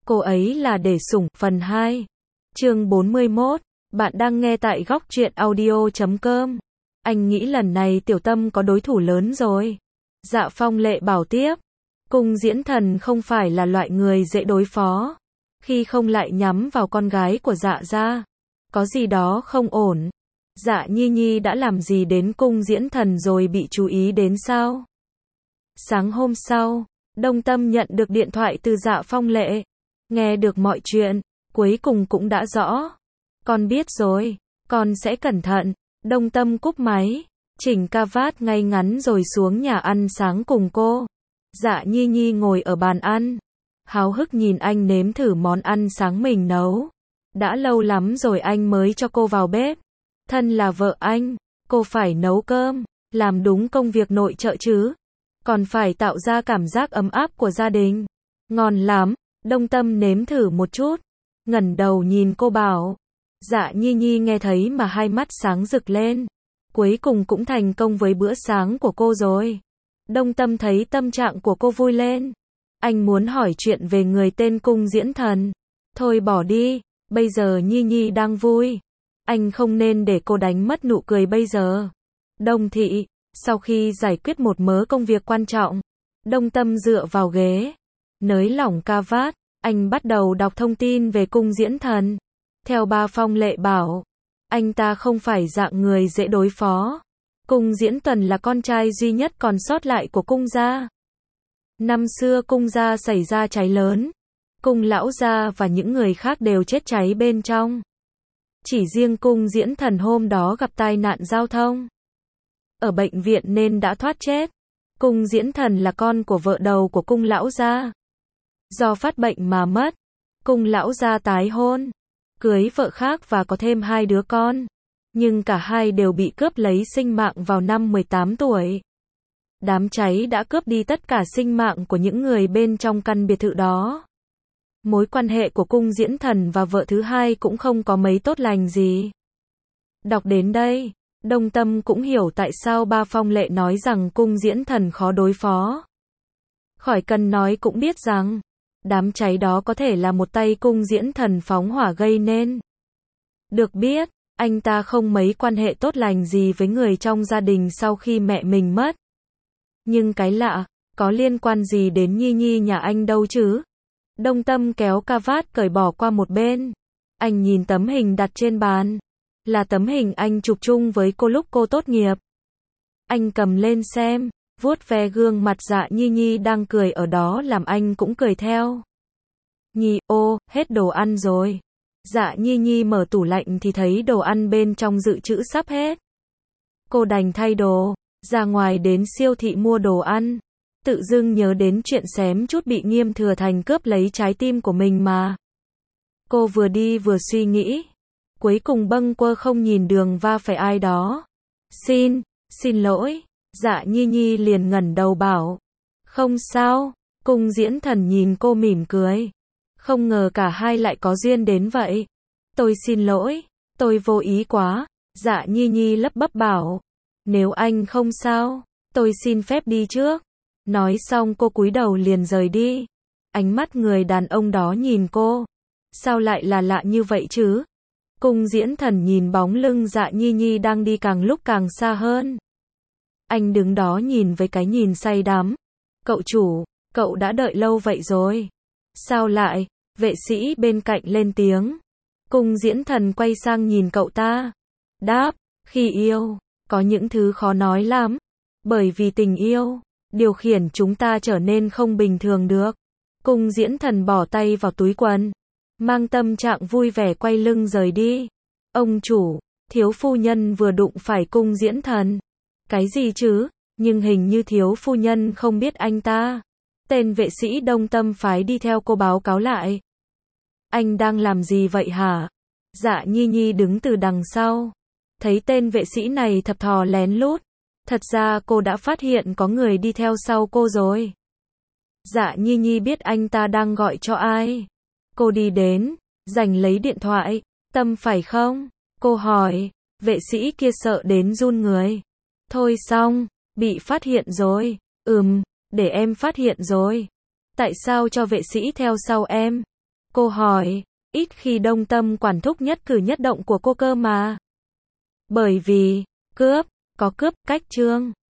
Cô ấy là để sủng, phần 2. Chương 41. Bạn đang nghe tại góc truyện audio.com. Anh nghĩ lần này Tiểu Tâm có đối thủ lớn rồi. Dạ Phong Lệ bảo tiếp. Cung Diễn Thần không phải là loại người dễ đối phó. Khi không lại nhắm vào con gái của Dạ gia. Có gì đó không ổn. Dạ Nhi Nhi đã làm gì đến Cung Diễn Thần rồi bị chú ý đến sao? Sáng hôm sau, Đông Tâm nhận được điện thoại từ Dạ Phong Lệ. Nghe được mọi chuyện, cuối cùng cũng đã rõ. Con biết rồi, con sẽ cẩn thận. Đông Tâm cúp máy, chỉnh cà vạt ngay ngắn rồi xuống nhà ăn sáng cùng cô. Dạ Nhi Nhi ngồi ở bàn ăn, háo hức nhìn anh nếm thử món ăn sáng mình nấu. Đã lâu lắm rồi anh mới cho cô vào bếp. Thân là vợ anh, cô phải nấu cơm, làm đúng công việc nội trợ chứ. Còn phải tạo ra cảm giác ấm áp của gia đình. Ngon lắm. Đông Tâm nếm thử một chút, ngẩng đầu nhìn cô bảo. Dạ Nhi Nhi nghe thấy mà hai mắt sáng rực lên. Cuối cùng cũng thành công với bữa sáng của cô rồi. Đông Tâm thấy tâm trạng của cô vui lên. Anh muốn hỏi chuyện về người tên Cung Diễn Thần. Thôi bỏ đi, bây giờ Nhi Nhi đang vui. Anh không nên để cô đánh mất nụ cười bây giờ. Đông Thị, sau khi giải quyết một mớ công việc quan trọng, Đông Tâm dựa vào ghế, nới lỏng cà vạt, anh bắt đầu đọc thông tin về Cung Diễn Thần. Theo bà Phong Lệ bảo, anh ta không phải dạng người dễ đối phó. Cung Diễn Thần là con trai duy nhất còn sót lại của Cung gia. Năm xưa Cung gia xảy ra cháy lớn, Cung lão gia và những người khác đều chết cháy bên trong. Chỉ riêng Cung Diễn Thần hôm đó gặp tai nạn giao thông, ở bệnh viện nên đã thoát chết. Cung Diễn Thần là con của vợ đầu của Cung lão gia. Do phát bệnh mà mất, Cung lão gia tái hôn, cưới vợ khác và có thêm 2 đứa con. Nhưng cả hai đều bị cướp lấy sinh mạng vào năm 18 tuổi. Đám cháy đã cướp đi tất cả sinh mạng của những người bên trong căn biệt thự đó. Mối quan hệ của Cung Diễn Thần và vợ thứ hai cũng không có mấy tốt lành gì. Đọc đến đây, Đông Tâm cũng hiểu tại sao ba Phong Lệ nói rằng Cung Diễn Thần khó đối phó. Khỏi cần nói cũng biết rằng, đám cháy đó có thể là một tay Cung Diễn Thần phóng hỏa gây nên. Được biết, anh ta không mấy quan hệ tốt lành gì với người trong gia đình sau khi mẹ mình mất. Nhưng cái lạ, có liên quan gì đến Nhi Nhi nhà anh đâu chứ? Đông Tâm kéo cà vạt cởi bỏ qua một bên. Anh nhìn tấm hình đặt trên bàn. Là tấm hình anh chụp chung với cô lúc cô tốt nghiệp. Anh cầm lên xem, vuốt ve gương mặt Dạ Nhi Nhi đang cười ở đó làm anh cũng cười theo. Nhi, ô, hết đồ ăn rồi. Dạ Nhi Nhi mở tủ lạnh thì thấy đồ ăn bên trong dự trữ sắp hết. Cô đành thay đồ, ra ngoài đến siêu thị mua đồ ăn. Tự dưng nhớ đến chuyện xém chút bị Nghiêm Thừa Thành cướp lấy trái tim của mình mà. Cô vừa đi vừa suy nghĩ. Cuối cùng bâng quơ không nhìn đường va phải ai đó. Xin lỗi. Dạ Nhi Nhi liền ngẩng đầu bảo. Không sao. Cung Diễn Thần nhìn cô mỉm cười. Không ngờ cả hai lại có duyên đến vậy. Tôi xin lỗi. Tôi vô ý quá. Dạ Nhi Nhi lắp bắp bảo. Nếu anh không sao, tôi xin phép đi trước. Nói xong cô cúi đầu liền rời đi. Ánh mắt người đàn ông đó nhìn cô. Sao lại là lạ như vậy chứ? Cung Diễn Thần nhìn bóng lưng Dạ Nhi Nhi đang đi càng lúc càng xa hơn. Anh đứng đó nhìn với cái nhìn say đắm. Cậu chủ, cậu đã đợi lâu vậy rồi. Sao lại? Vệ sĩ bên cạnh lên tiếng. Cung Diễn Thần quay sang nhìn cậu ta. Đáp, khi yêu, có những thứ khó nói lắm. Bởi vì tình yêu, điều khiển chúng ta trở nên không bình thường được. Cung Diễn Thần bỏ tay vào túi quần, mang tâm trạng vui vẻ quay lưng rời đi. Ông chủ, thiếu phu nhân vừa đụng phải Cung Diễn Thần. Cái gì chứ? Nhưng hình như thiếu phu nhân không biết anh ta. Tên vệ sĩ Đông Tâm phái đi theo cô báo cáo lại. Anh đang làm gì vậy hả? Dạ Nhi Nhi đứng từ đằng sau. Thấy tên vệ sĩ này thập thò lén lút. Thật ra cô đã phát hiện có người đi theo sau cô rồi. Dạ Nhi Nhi biết anh ta đang gọi cho ai. Cô đi đến, giành lấy điện thoại. Tâm phải không? Cô hỏi. Vệ sĩ kia sợ đến run người. Thôi xong, bị phát hiện rồi. Để em phát hiện rồi. Tại sao cho vệ sĩ theo sau em? Cô hỏi, ít khi Đông Tâm quản thúc nhất cử nhất động của cô cơ mà. Bởi vì, cướp, có cướp, cách Trương